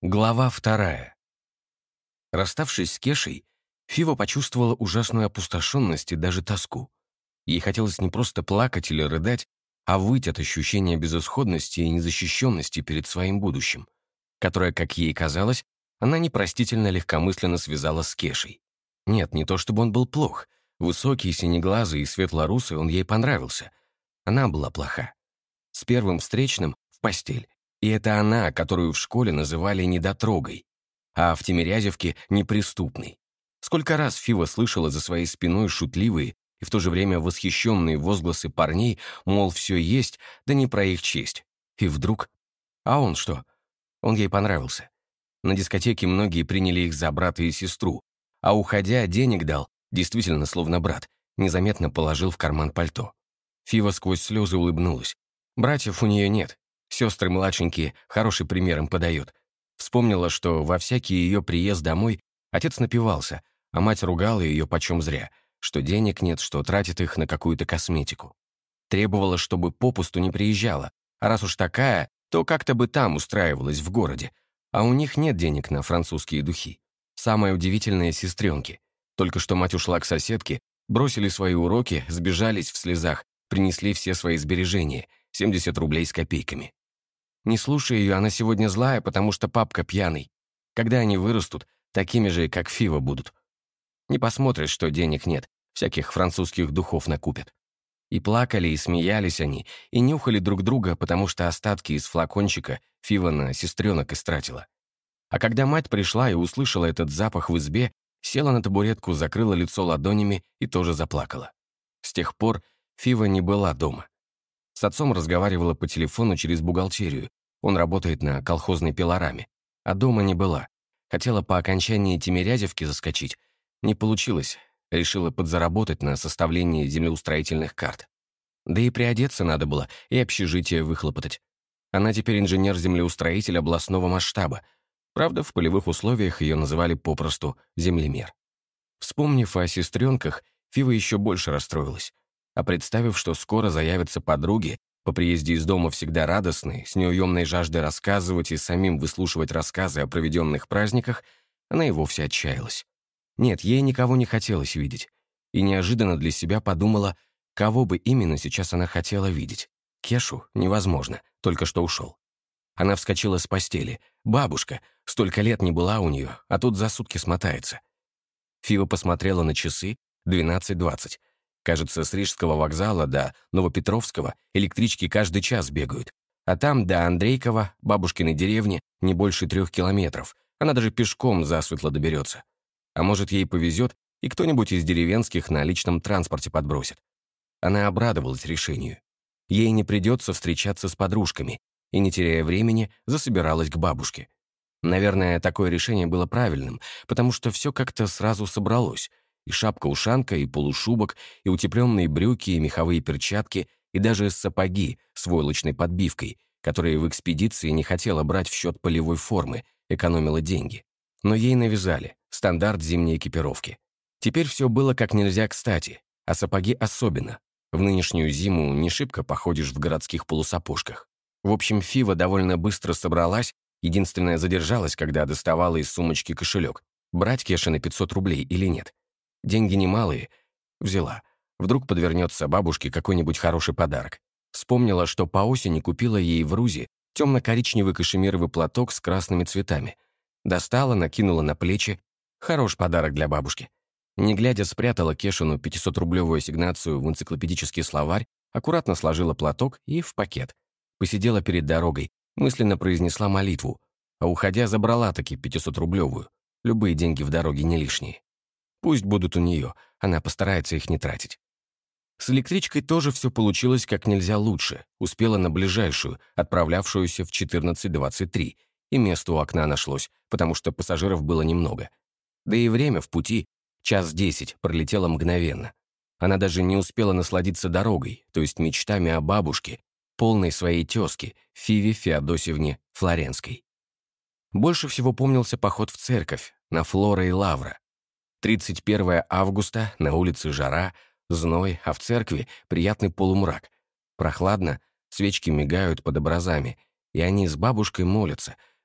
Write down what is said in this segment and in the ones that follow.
Глава 2. Расставшись с Кешей, Фива почувствовала ужасную опустошенность и даже тоску. Ей хотелось не просто плакать или рыдать, а выть от ощущения безысходности и незащищенности перед своим будущим, которое, как ей казалось, она непростительно легкомысленно связала с Кешей. Нет, не то чтобы он был плох. Высокий, синеглазый и светлорусый он ей понравился. Она была плоха. С первым встречным в постель. И это она, которую в школе называли недотрогой, а в Тимирязевке — неприступной. Сколько раз Фива слышала за своей спиной шутливые и в то же время восхищенные возгласы парней, мол, все есть, да не про их честь. И вдруг... А он что? Он ей понравился. На дискотеке многие приняли их за брата и сестру, а уходя, денег дал, действительно словно брат, незаметно положил в карман пальто. Фива сквозь слезы улыбнулась. Братьев у нее нет. Сестры младшенькие хороший пример им подают. Вспомнила, что во всякий ее приезд домой отец напивался, а мать ругала ее почем зря, что денег нет, что тратит их на какую-то косметику. Требовала, чтобы попусту не приезжала, а раз уж такая, то как-то бы там устраивалась в городе, а у них нет денег на французские духи. Самое удивительное — сестренки. Только что мать ушла к соседке, бросили свои уроки, сбежались в слезах, принесли все свои сбережения, 70 рублей с копейками. Не слушай ее, она сегодня злая, потому что папка пьяный. Когда они вырастут, такими же, как Фива, будут. Не посмотришь, что денег нет, всяких французских духов накупят. И плакали, и смеялись они, и нюхали друг друга, потому что остатки из флакончика Фива на сестренок истратила. А когда мать пришла и услышала этот запах в избе, села на табуретку, закрыла лицо ладонями и тоже заплакала. С тех пор Фива не была дома. С отцом разговаривала по телефону через бухгалтерию. Он работает на колхозной пилораме. А дома не была. Хотела по окончании Тимирязевки заскочить. Не получилось. Решила подзаработать на составлении землеустроительных карт. Да и приодеться надо было, и общежитие выхлопотать. Она теперь инженер-землеустроитель областного масштаба. Правда, в полевых условиях ее называли попросту землемер. Вспомнив о сестренках, Фива еще больше расстроилась. А представив, что скоро заявятся подруги, по приезде из дома всегда радостные, с неуемной жаждой рассказывать и самим выслушивать рассказы о проведенных праздниках, она и вовсе отчаялась. Нет, ей никого не хотелось видеть. И неожиданно для себя подумала, кого бы именно сейчас она хотела видеть. Кешу невозможно, только что ушел. Она вскочила с постели. Бабушка, столько лет не была у нее, а тут за сутки смотается. Фива посмотрела на часы, 12:20. Кажется, с Рижского вокзала до Новопетровского электрички каждый час бегают. А там до Андрейкова, бабушкиной деревни, не больше 3 километров. Она даже пешком засветло доберется. А может, ей повезет, и кто-нибудь из деревенских на личном транспорте подбросит. Она обрадовалась решению. Ей не придется встречаться с подружками, и, не теряя времени, засобиралась к бабушке. Наверное, такое решение было правильным, потому что все как-то сразу собралось. И шапка-ушанка, и полушубок, и утепленные брюки, и меховые перчатки, и даже сапоги с войлочной подбивкой, которые в экспедиции не хотела брать в счет полевой формы, экономила деньги. Но ей навязали стандарт зимней экипировки. Теперь все было как нельзя кстати, а сапоги особенно. В нынешнюю зиму не шибко походишь в городских полусапожках. В общем, Фива довольно быстро собралась, единственное задержалась, когда доставала из сумочки кошелек. Брать Кешины 500 рублей или нет? Деньги немалые. Взяла. Вдруг подвернется бабушке какой-нибудь хороший подарок. Вспомнила, что по осени купила ей в Рузе темно-коричневый кашемировый платок с красными цветами. Достала, накинула на плечи. Хорош подарок для бабушки. Не глядя, спрятала Кешину 500-рублевую ассигнацию в энциклопедический словарь, аккуратно сложила платок и в пакет. Посидела перед дорогой, мысленно произнесла молитву, а уходя забрала таки 500-рублевую. Любые деньги в дороге не лишние. Пусть будут у нее, она постарается их не тратить. С электричкой тоже все получилось как нельзя лучше. Успела на ближайшую, отправлявшуюся в 14:23, и место у окна нашлось, потому что пассажиров было немного. Да и время в пути, 1:10, пролетело мгновенно. Она даже не успела насладиться дорогой, то есть мечтами о бабушке, полной своей тезки, Фиве Феодосьевне Флоренской. Больше всего помнился поход в церковь, на Флора и Лавра. 31 августа, на улице жара, зной, а в церкви приятный полумрак. Прохладно, свечки мигают под образами, и они с бабушкой молятся.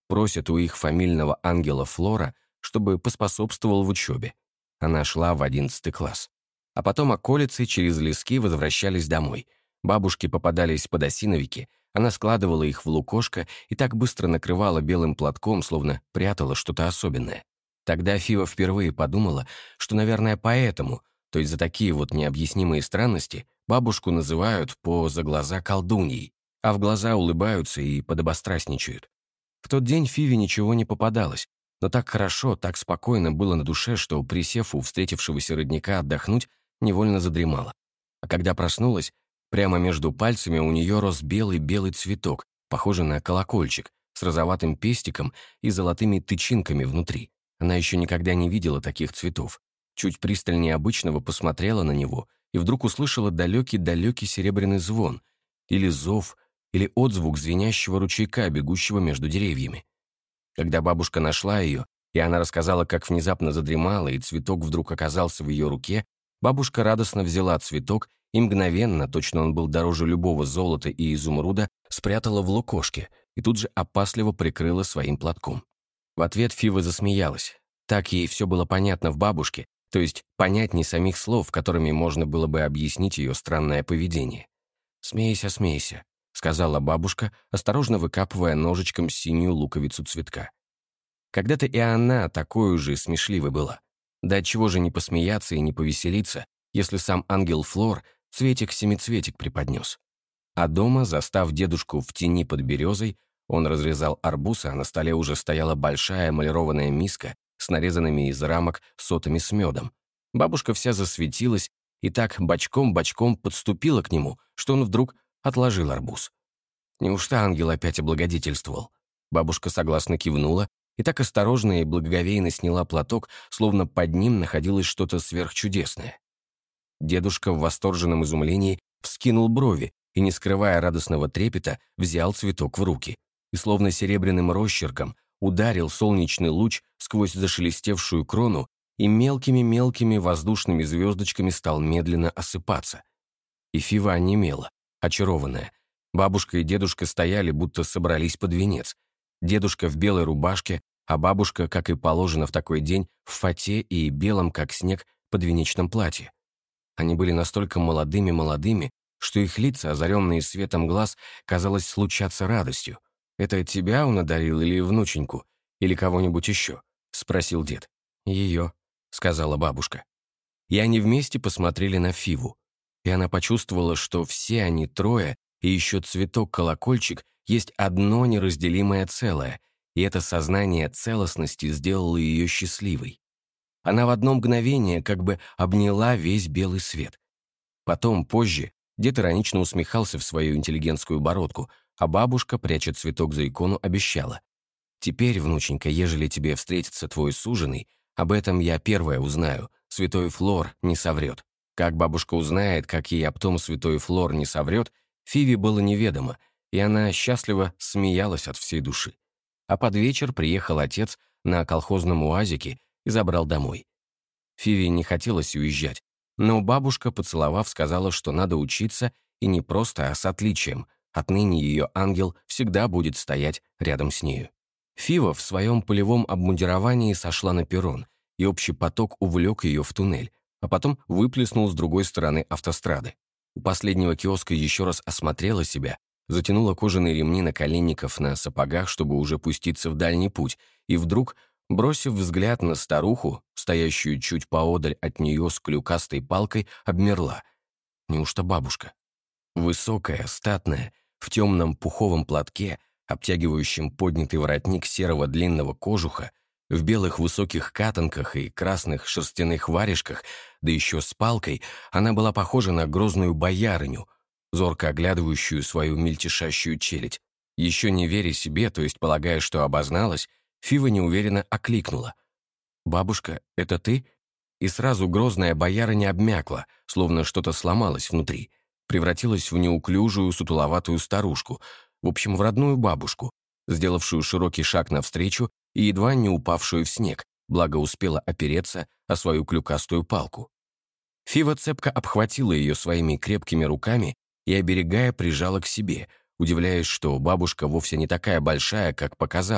просят у их фамильного ангела Флора, чтобы поспособствовал в учебе. Она шла в 11 класс. А потом околицы через лески возвращались домой. Бабушки попадались подосиновики, она складывала их в лукошко и так быстро накрывала белым платком, словно прятала что-то особенное. Тогда Фива впервые подумала, что, наверное, поэтому, то есть за такие вот необъяснимые странности, бабушку называют за глаза колдуньей, а в глаза улыбаются и подобострастничают. В тот день Фиве ничего не попадалось, но так хорошо, так спокойно было на душе, что, присев у встретившегося родника отдохнуть, невольно задремала. А когда проснулась, прямо между пальцами у нее рос белый-белый цветок, похожий на колокольчик, с розоватым пестиком и золотыми тычинками внутри. Она еще никогда не видела таких цветов. Чуть пристальнее обычного посмотрела на него и вдруг услышала далекий-далекий серебряный звон, или зов, или отзвук звенящего ручейка, бегущего между деревьями. Когда бабушка нашла ее, и она рассказала, как внезапно задремала, и цветок вдруг оказался в ее руке, бабушка радостно взяла цветок и мгновенно, точно он был дороже любого золота и изумруда, спрятала в лукошке и тут же опасливо прикрыла своим платком. В ответ Фива засмеялась. Так ей все было понятно в бабушке, то есть понятней самих слов, которыми можно было бы объяснить ее странное поведение. «Смейся, смейся», — сказала бабушка, осторожно выкапывая ножичком синюю луковицу цветка. Когда-то и она такой же смешливой была. Да отчего же не посмеяться и не повеселиться, если сам ангел Флор цветик-семицветик преподнес. А дома, застав дедушку в тени под березой, он разрезал арбуз, а на столе уже стояла большая эмалированная миска с нарезанными из рамок сотами с медом. Бабушка вся засветилась и так бочком-бочком подступила к нему, что он вдруг отложил арбуз. Неужто ангел опять облагодетельствовал? Бабушка согласно кивнула и так осторожно и благоговейно сняла платок, словно под ним находилось что-то сверхчудесное. Дедушка в восторженном изумлении вскинул брови и, не скрывая радостного трепета, взял цветок в руки и, словно серебряным росчерком, ударил солнечный луч сквозь зашелестевшую крону и мелкими-мелкими воздушными звездочками стал медленно осыпаться. И Фива онемела, очарованная. Бабушка и дедушка стояли, будто собрались под венец. Дедушка в белой рубашке, а бабушка, как и положено в такой день, в фате и белом, как снег, подвенечном платье. Они были настолько молодыми-молодыми, что их лица, озаренные светом глаз, казалось, случатся радостью. «Это тебя он одарил или внученьку? Или кого-нибудь еще?» — спросил дед. «Ее», — сказала бабушка. И они вместе посмотрели на Фиву. И она почувствовала, что все они трое, и еще цветок-колокольчик, есть одно неразделимое целое, и это сознание целостности сделало ее счастливой. Она в одно мгновение как бы обняла весь белый свет. Потом, позже, дед иронично усмехался в свою интеллигентскую бородку, а бабушка, пряча цветок за икону, обещала: «Теперь, внученька, ежели тебе встретится твой суженый, об этом я первая узнаю, святой Флор не соврет». Как бабушка узнает, как ей об том святой Флор не соврет, Фиве было неведомо, и она счастливо смеялась от всей души. А под вечер приехал отец на колхозном уазике и забрал домой. Фиве не хотелось уезжать, но бабушка, поцеловав, сказала, что надо учиться, и не просто, а с отличием. Отныне ее ангел всегда будет стоять рядом с нею. Фива в своем полевом обмундировании сошла на перрон, и общий поток увлек ее в туннель, а потом выплеснул с другой стороны автострады. У последнего киоска еще раз осмотрела себя, затянула кожаные ремни наколенников на сапогах, чтобы уже пуститься в дальний путь, и вдруг, бросив взгляд на старуху, стоящую чуть поодаль от нее с клюкастой палкой, обмерла. Неужто бабушка? Высокая, статная, в темном пуховом платке, обтягивающем поднятый воротник серого длинного кожуха, в белых высоких катанках и красных шерстяных варежках, да еще с палкой, она была похожа на грозную боярыню, зорко оглядывающую свою мельтешащую челядь. Еще не веря себе, то есть полагая, что обозналась, Фива неуверенно окликнула: «Бабушка, это ты?» И сразу грозная боярыня обмякла, словно что-то сломалось внутри, превратилась в неуклюжую, сутуловатую старушку, в общем, в родную бабушку, сделавшую широкий шаг навстречу и едва не упавшую в снег, благо успела опереться о свою клюкастую палку. Фива цепко обхватила ее своими крепкими руками и, оберегая, прижала к себе, удивляясь, что бабушка вовсе не такая большая, как показалось,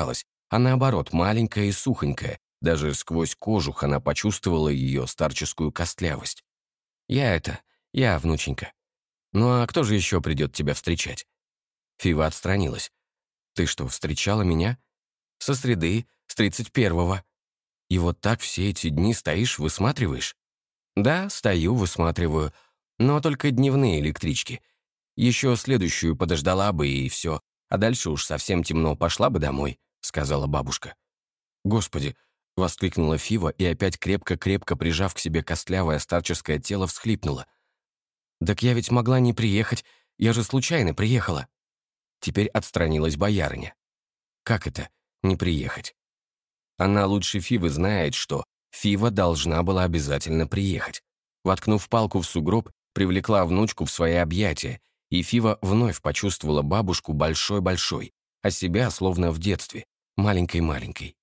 а наоборот, маленькая и сухонькая. Даже сквозь кожух она почувствовала ее старческую костлявость. Я, внученька. Ну а кто же еще придет тебя встречать?» Фива отстранилась. «Ты что, встречала меня?» «Со среды, с 31-го. И вот так все эти дни стоишь, высматриваешь?» «Да, стою, высматриваю. Но только дневные электрички. Еще следующую подождала бы, и все. А дальше уж совсем темно, пошла бы домой», — сказала бабушка. «Господи!» — воскликнула Фива и опять крепко-крепко прижав к себе костлявое старческое тело, всхлипнула. «Так я ведь могла не приехать, я же случайно приехала». Теперь отстранилась боярыня. «Как это не приехать?» Она лучше Фивы знает, что Фива должна была обязательно приехать. Воткнув палку в сугроб, привлекла внучку в свои объятия, и Фива вновь почувствовала бабушку большой-большой, а себя словно в детстве, маленькой-маленькой.